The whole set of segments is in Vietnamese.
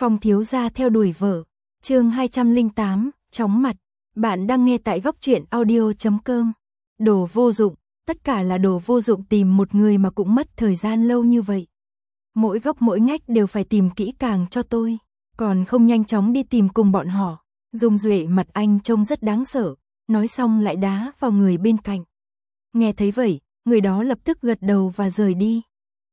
Phong thiếu gia theo đuổi vợ. Chương 208, chóng mặt. Bạn đang nghe tại góc truyện audio.com. Đồ vô dụng, tất cả là đồ vô dụng, tìm một người mà cũng mất thời gian lâu như vậy. Mỗi góc mỗi ngách đều phải tìm kỹ càng cho tôi, còn không nhanh chóng đi tìm cùng bọn họ. Dung Duệ mặt anh trông rất đáng sợ, nói xong lại đá vào người bên cạnh. Nghe thấy vậy, người đó lập tức gật đầu và rời đi.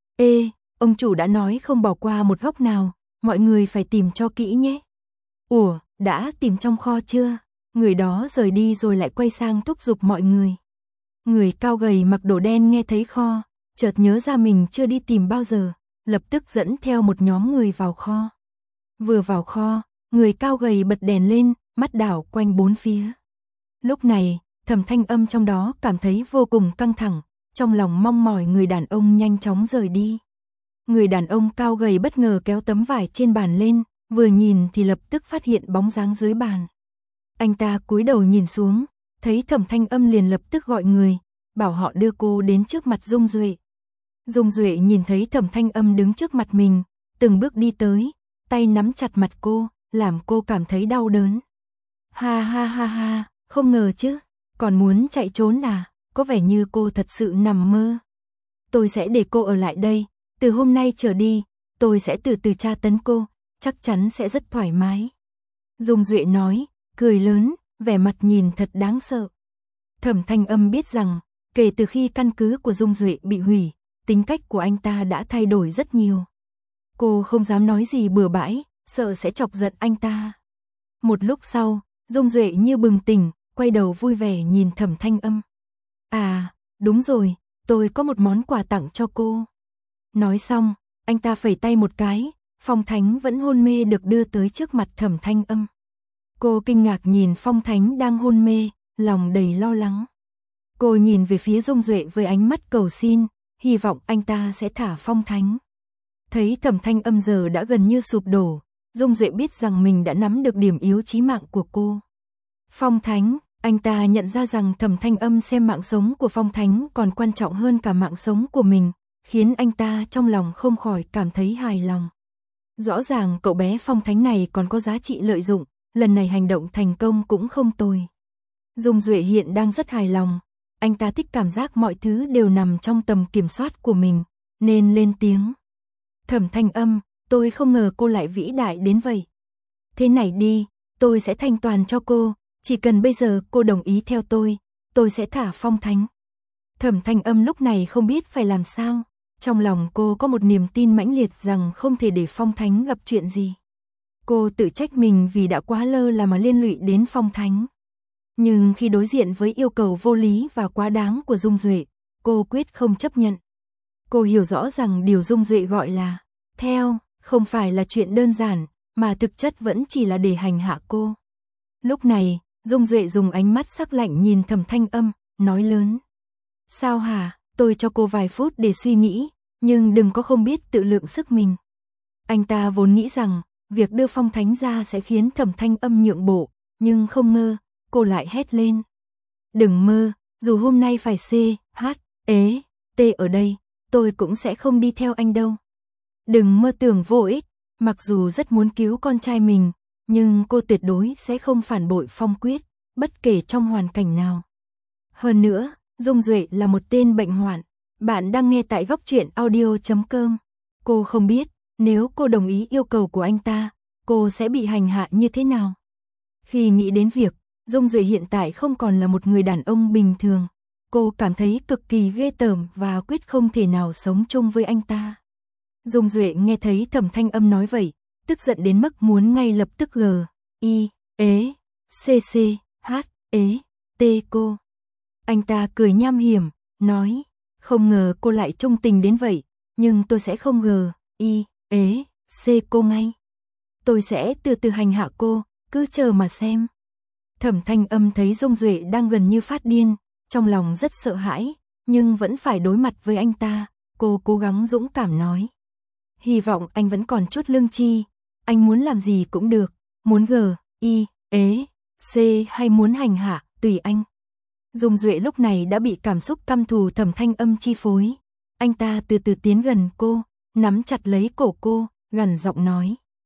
Ê, ông chủ đã nói không bỏ qua một góc nào, mọi người phải tìm cho kỹ nhé. Ủa, đã tìm trong kho chưa? Người đó rời đi rồi lại quay sang thúc giục mọi người. Người cao gầy mặc đồ đen nghe thấy kho, chợt nhớ ra mình chưa đi tìm bao giờ, lập tức dẫn theo một nhóm người vào kho. Vừa vào kho, người cao gầy bật đèn lên, mắt đảo quanh bốn phía. Lúc này, Thẩm Thanh Âm trong đó cảm thấy vô cùng căng thẳng, trong lòng mong mỏi người đàn ông nhanh chóng rời đi. Người đàn ông cao gầy bất ngờ kéo tấm vải trên bàn lên, vừa nhìn thì lập tức phát hiện bóng dáng dưới bàn. Anh ta cúi đầu nhìn xuống, thấy Thẩm Thanh Âm liền lập tức gọi người, bảo họ đưa cô đến trước mặt Dung Duệ. Dung Duệ nhìn thấy Thẩm Thanh Âm đứng trước mặt mình, từng bước đi tới, tay nắm chặt mặt cô, làm cô cảm thấy đau đớn. Ha ha ha ha, không ngờ chứ, còn muốn chạy trốn à, có vẻ như cô thật sự nằm mơ. Tôi sẽ để cô ở lại đây, từ hôm nay trở đi, tôi sẽ từ từ tra tấn cô, chắc chắn sẽ rất thoải mái. Dung Duệ nói, cười lớn, vẻ mặt nhìn thật đáng sợ. Thẩm Thanh Âm biết rằng, kể từ khi căn cứ của Dung Duệ bị hủy, tính cách của anh ta đã thay đổi rất nhiều. Cô không dám nói gì bừa bãi, sợ sẽ chọc giận anh ta. Một lúc sau, Dung Duệ như bừng tỉnh, quay đầu vui vẻ nhìn Thẩm Thanh Âm. À, đúng rồi, tôi có một món quà tặng cho cô. Nói xong, anh ta phẩy tay một cái, Phong Thánh vẫn hôn mê được đưa tới trước mặt Thẩm Thanh Âm. Cô kinh ngạc nhìn Phong Thánh đang hôn mê, lòng đầy lo lắng. Cô nhìn về phía Dung Duệ với ánh mắt cầu xin, hy vọng anh ta sẽ thả Phong Thánh. Thấy Thẩm Thanh Âm giờ đã gần như sụp đổ, Dung Duệ biết rằng mình đã nắm được điểm yếu chí mạng của cô. Phong Thánh, anh ta nhận ra rằng Thẩm Thanh Âm xem mạng sống của Phong Thánh còn quan trọng hơn cả mạng sống của mình, khiến anh ta trong lòng không khỏi cảm thấy hài lòng. Rõ ràng cậu bé Phong Thánh này còn có giá trị lợi dụng, lần này hành động thành công cũng không tồi. Dung Duệ hiện đang rất hài lòng, anh ta thích cảm giác mọi thứ đều nằm trong tầm kiểm soát của mình, nên lên tiếng. Thẩm Thanh Âm, tôi không ngờ cô lại vĩ đại đến vậy. Thế này đi, tôi sẽ thanh toàn cho cô, chỉ cần bây giờ cô đồng ý theo tôi sẽ thả Phong Thánh. Thẩm Thanh Âm lúc này không biết phải làm sao, trong lòng cô có một niềm tin mãnh liệt rằng không thể để Phong Thánh gặp chuyện gì. Cô tự trách mình vì đã quá lơ là mà liên lụy đến Phong Thánh. Nhưng khi đối diện với yêu cầu vô lý và quá đáng của Dung Duệ, cô quyết không chấp nhận. Cô hiểu rõ rằng điều Dung Duệ gọi là theo, không phải là chuyện đơn giản, mà thực chất vẫn chỉ là để hành hạ cô. Lúc này, Dung Duệ dùng ánh mắt sắc lạnh nhìn Thẩm Thanh Âm, nói lớn. Sao hả, tôi cho cô vài phút để suy nghĩ, nhưng đừng có không biết tự lượng sức mình. Anh ta vốn nghĩ rằng, việc đưa Phong Thánh ra sẽ khiến Thẩm Thanh Âm nhượng bộ, nhưng không ngờ, cô lại hét lên. Đừng mơ, dù hôm nay phải C.H.E.T ở đây, tôi cũng sẽ không đi theo anh đâu. Đừng mơ tưởng vô ích, mặc dù rất muốn cứu con trai mình, nhưng cô tuyệt đối sẽ không phản bội Phong Quyết, bất kể trong hoàn cảnh nào. Hơn nữa, Dung Duệ là một tên bệnh hoạn. Bạn đang nghe tại góc truyện audio.com. Cô không biết, nếu cô đồng ý yêu cầu của anh ta, cô sẽ bị hành hạ như thế nào. Khi nghĩ đến việc, Dung Duệ hiện tại không còn là một người đàn ông bình thường, cô cảm thấy cực kỳ ghê tởm và quyết không thể nào sống chung với anh ta. Dung Duệ nghe thấy Thẩm Thanh Âm nói vậy, tức giận đến mức muốn ngay lập tức G.I.E.C.C.H.E.T cô. Anh ta cười nham hiểm, nói, không ngờ cô lại trung tình đến vậy, nhưng tôi sẽ không G.I.E.C cô ngay. Tôi sẽ từ từ hành hạ cô, cứ chờ mà xem. Thẩm Thanh Âm thấy Dung Duệ đang gần như phát điên, trong lòng rất sợ hãi, nhưng vẫn phải đối mặt với anh ta, cô cố gắng dũng cảm nói. Hy vọng anh vẫn còn chút lương tri, anh muốn làm gì cũng được, muốn G.I.E.C hay muốn hành hạ, tùy anh. Dung Duệ lúc này đã bị cảm xúc căm thù Thẩm Thanh Âm chi phối. Anh ta từ từ tiến gần cô, nắm chặt lấy cổ cô, gằn giọng nói.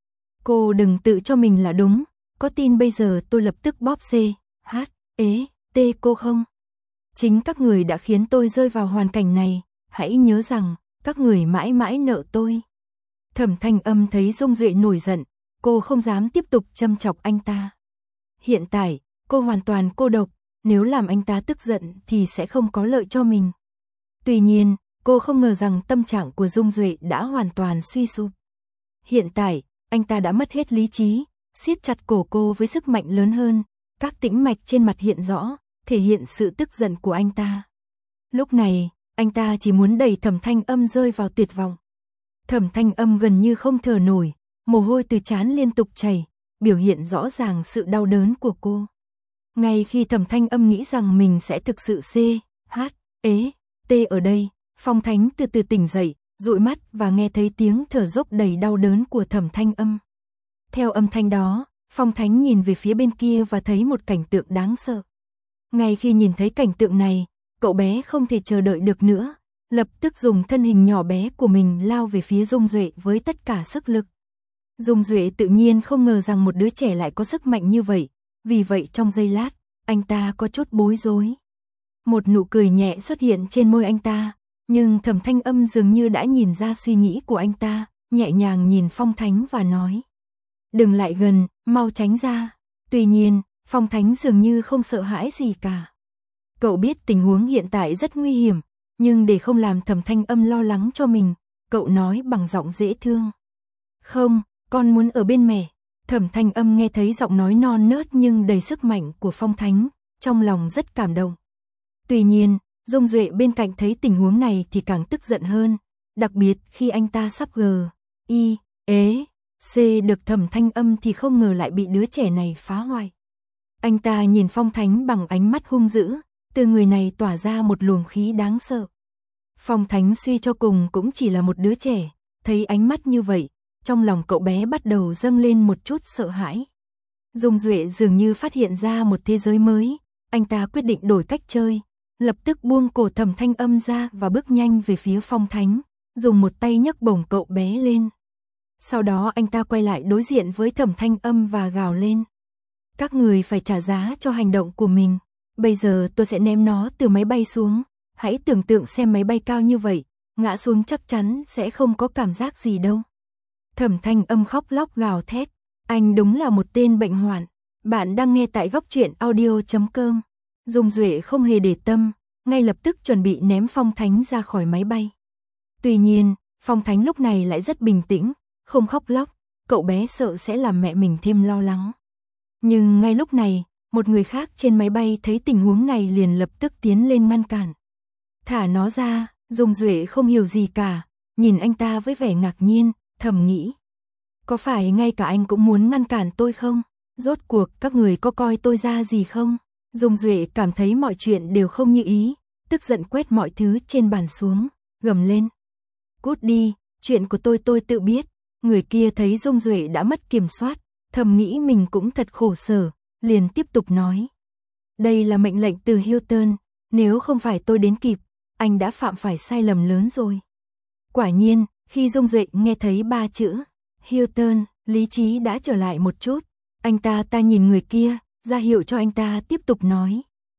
Cô đừng tự cho mình là đúng, có tin bây giờ tôi lập tức bóp C, H, ế, T cô không? Chính các người đã khiến tôi rơi vào hoàn cảnh này, hãy nhớ rằng, các người mãi mãi nợ tôi. Thẩm Thanh Âm thấy Dung Duệ nổi giận, cô không dám tiếp tục châm chọc anh ta. Hiện tại, cô hoàn toàn cô độc, nếu làm anh ta tức giận thì sẽ không có lợi cho mình. Tuy nhiên, cô không ngờ rằng tâm trạng của Dung Duệ đã hoàn toàn suy sụp. Hiện tại, anh ta đã mất hết lý trí, siết chặt cổ cô với sức mạnh lớn hơn, các tĩnh mạch trên mặt hiện rõ, thể hiện sự tức giận của anh ta. Lúc này, anh ta chỉ muốn đẩy Thẩm Thanh Âm rơi vào tuyệt vọng. Thẩm Thanh Âm gần như không thở nổi, mồ hôi từ trán liên tục chảy, biểu hiện rõ ràng sự đau đớn của cô. Ngay khi Thẩm Thanh Âm nghĩ rằng mình sẽ thực sự C, H, ế, T ở đây, Phong Thánh từ từ tỉnh dậy, dụi mắt và nghe thấy tiếng thở dốc đầy đau đớn của Thẩm Thanh Âm. Theo âm thanh đó, Phong Thánh nhìn về phía bên kia và thấy một cảnh tượng đáng sợ. Ngay khi nhìn thấy cảnh tượng này, cậu bé không thể chờ đợi được nữa, lập tức dùng thân hình nhỏ bé của mình lao về phía Dung Duệ với tất cả sức lực. Dung Duệ tự nhiên không ngờ rằng một đứa trẻ lại có sức mạnh như vậy, vì vậy trong giây lát, anh ta có chút bối rối. Một nụ cười nhẹ xuất hiện trên môi anh ta, nhưng Thẩm Thanh Âm dường như đã nhìn ra suy nghĩ của anh ta, nhẹ nhàng nhìn Phong Thánh và nói: "Đừng lại gần, mau tránh ra." Tuy nhiên, Phong Thánh dường như không sợ hãi gì cả. Cậu biết tình huống hiện tại rất nguy hiểm, nhưng để không làm Thẩm Thanh Âm lo lắng cho mình, cậu nói bằng giọng dễ thương: "Không, con muốn ở bên mẹ." Thẩm Thanh Âm nghe thấy giọng nói non nớt nhưng đầy sức mạnh của Phong Thánh, trong lòng rất cảm động. Tuy nhiên, Dung Duệ bên cạnh thấy tình huống này thì càng tức giận hơn, đặc biệt khi anh ta sắp G, I, ế, C được Thẩm Thanh Âm thì không ngờ lại bị đứa trẻ này phá hoại. Anh ta nhìn Phong Thánh bằng ánh mắt hung dữ, từ người này tỏa ra một luồng khí đáng sợ. Phong Thánh suy cho cùng cũng chỉ là một đứa trẻ, thấy ánh mắt như vậy, trong lòng cậu bé bắt đầu dâng lên một chút sợ hãi. Dung Duệ dường như phát hiện ra một thế giới mới, anh ta quyết định đổi cách chơi, lập tức buông cổ Thẩm Thanh Âm ra và bước nhanh về phía Phong Thánh, dùng một tay nhấc bổng cậu bé lên. Sau đó anh ta quay lại đối diện với Thẩm Thanh Âm và gào lên: "Các người phải trả giá cho hành động của mình. Bây giờ tôi sẽ ném nó từ máy bay xuống. Hãy tưởng tượng xem máy bay cao như vậy, ngã xuống chắc chắn sẽ không có cảm giác gì đâu." Thẩm Thanh Âm khóc lóc gào thét: "Anh đúng là một tên bệnh hoạn." Bạn đang nghe tại góc truyện audio.com. Dung Duệ không hề để tâm, ngay lập tức chuẩn bị ném Phong Thánh ra khỏi máy bay. Tuy nhiên, Phong Thánh lúc này lại rất bình tĩnh, không khóc lóc, cậu bé sợ sẽ làm mẹ mình thêm lo lắng. Nhưng ngay lúc này, một người khác trên máy bay thấy tình huống này liền lập tức tiến lên ngăn cản. "Thả nó ra." Dung Duệ không hiểu gì cả, nhìn anh ta với vẻ ngạc nhiên, thầm nghĩ: "Có phải ngay cả anh cũng muốn ngăn cản tôi không? Rốt cuộc các người có coi tôi ra gì không?" Dung Duệ cảm thấy mọi chuyện đều không như ý, tức giận quét mọi thứ trên bàn xuống, gầm lên: "Cút đi, chuyện của tôi tự biết." Người kia thấy Dung Duệ đã mất kiểm soát, thầm nghĩ mình cũng thật khổ sở, liền tiếp tục nói: "Đây là mệnh lệnh từ Hilton, nếu không phải tôi đến kịp, anh đã phạm phải sai lầm lớn rồi." Quả nhiên, khi Dung Duệ nghe thấy 3 chữ Hilton, lý trí đã trở lại một chút. Anh ta nhìn người kia, ra hiệu cho anh ta tiếp tục nói: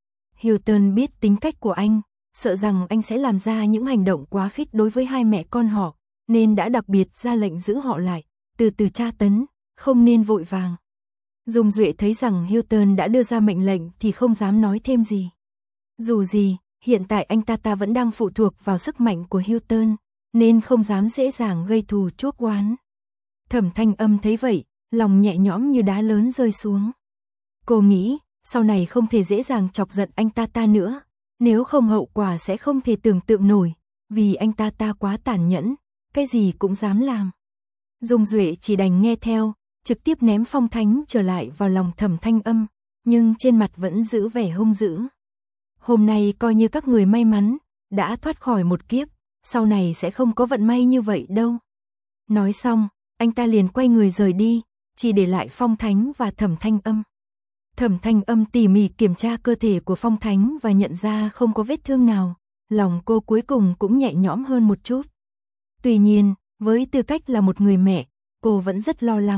"Hilton biết tính cách của anh, sợ rằng anh sẽ làm ra những hành động quá khích đối với hai mẹ con họ, nên đã đặc biệt ra lệnh giữ họ lại, từ từ tra tấn, không nên vội vàng." Dung Duệ thấy rằng Hilton đã đưa ra mệnh lệnh thì không dám nói thêm gì. Dù gì, hiện tại anh ta vẫn đang phụ thuộc vào sức mạnh của Hilton, nên không dám dễ dàng gây thù chuốc oán. Thẩm Thanh Âm thấy vậy, lòng nhẹ nhõm như đá lớn rơi xuống. Cô nghĩ, sau này không thể dễ dàng chọc giận anh ta nữa, nếu không hậu quả sẽ không thể tưởng tượng nổi, vì anh ta quá tàn nhẫn, cái gì cũng dám làm. Dung Duệ chỉ đành nghe theo, trực tiếp ném Phong Thánh trở lại vào lòng Thẩm Thanh Âm, nhưng trên mặt vẫn giữ vẻ hung dữ. "Hôm nay coi như các người may mắn, đã thoát khỏi một kiếp, sau này sẽ không có vận may như vậy đâu." Nói xong, anh ta liền quay người rời đi, chỉ để lại Phong Thánh và Thẩm Thanh Âm. Thẩm Thanh Âm tỉ mỉ kiểm tra cơ thể của Phong Thánh và nhận ra không có vết thương nào, lòng cô cuối cùng cũng nhẹ nhõm hơn một chút. Tuy nhiên, với tư cách là một người mẹ, cô vẫn rất lo lắng,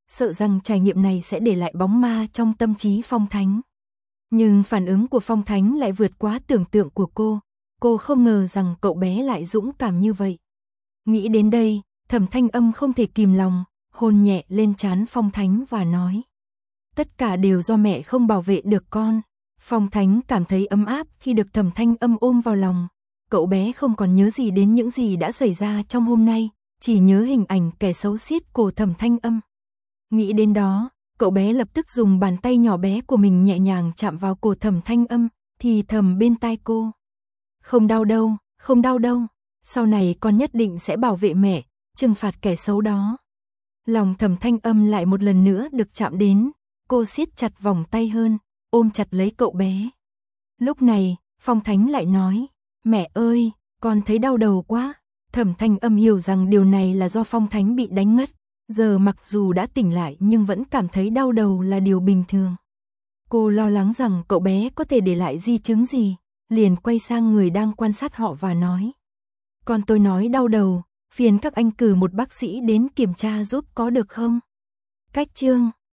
sợ rằng trải nghiệm này sẽ để lại bóng ma trong tâm trí Phong Thánh. Nhưng phản ứng của Phong Thánh lại vượt quá tưởng tượng của cô không ngờ rằng cậu bé lại dũng cảm như vậy. Nghĩ đến đây, Thẩm Thanh Âm không thể kìm lòng, hôn nhẹ lên trán Phong Thánh và nói. Tất cả đều do mẹ không bảo vệ được con. Phong Thánh cảm thấy ấm áp khi được Thẩm Thanh Âm ôm vào lòng. Cậu bé không còn nhớ gì đến những gì đã xảy ra trong hôm nay, chỉ nhớ hình ảnh kẻ xấu xiết cổ Thẩm Thanh Âm. Nghĩ đến đó, cậu bé lập tức dùng bàn tay nhỏ bé của mình nhẹ nhàng chạm vào cổ Thẩm Thanh Âm, thì thầm bên tai cô. Không đau đâu, không đau đâu, sau này con nhất định sẽ bảo vệ mẹ, trừng phạt kẻ xấu đó. Lòng Thẩm Thanh Âm lại một lần nữa được chạm đến, cô siết chặt vòng tay hơn, ôm chặt lấy cậu bé. Lúc này, Phong Thánh lại nói, mẹ ơi, con thấy đau đầu quá. Thẩm Thanh Âm hiểu rằng điều này là do Phong Thánh bị đánh ngất, giờ mặc dù đã tỉnh lại nhưng vẫn cảm thấy đau đầu là điều bình thường. Cô lo lắng rằng cậu bé có thể để lại di chứng gì, liền quay sang người đang quan sát họ và nói. Con tôi nói đau đầu, phiền các anh cử một bác sĩ đến kiểm tra giúp có được không? Cách chương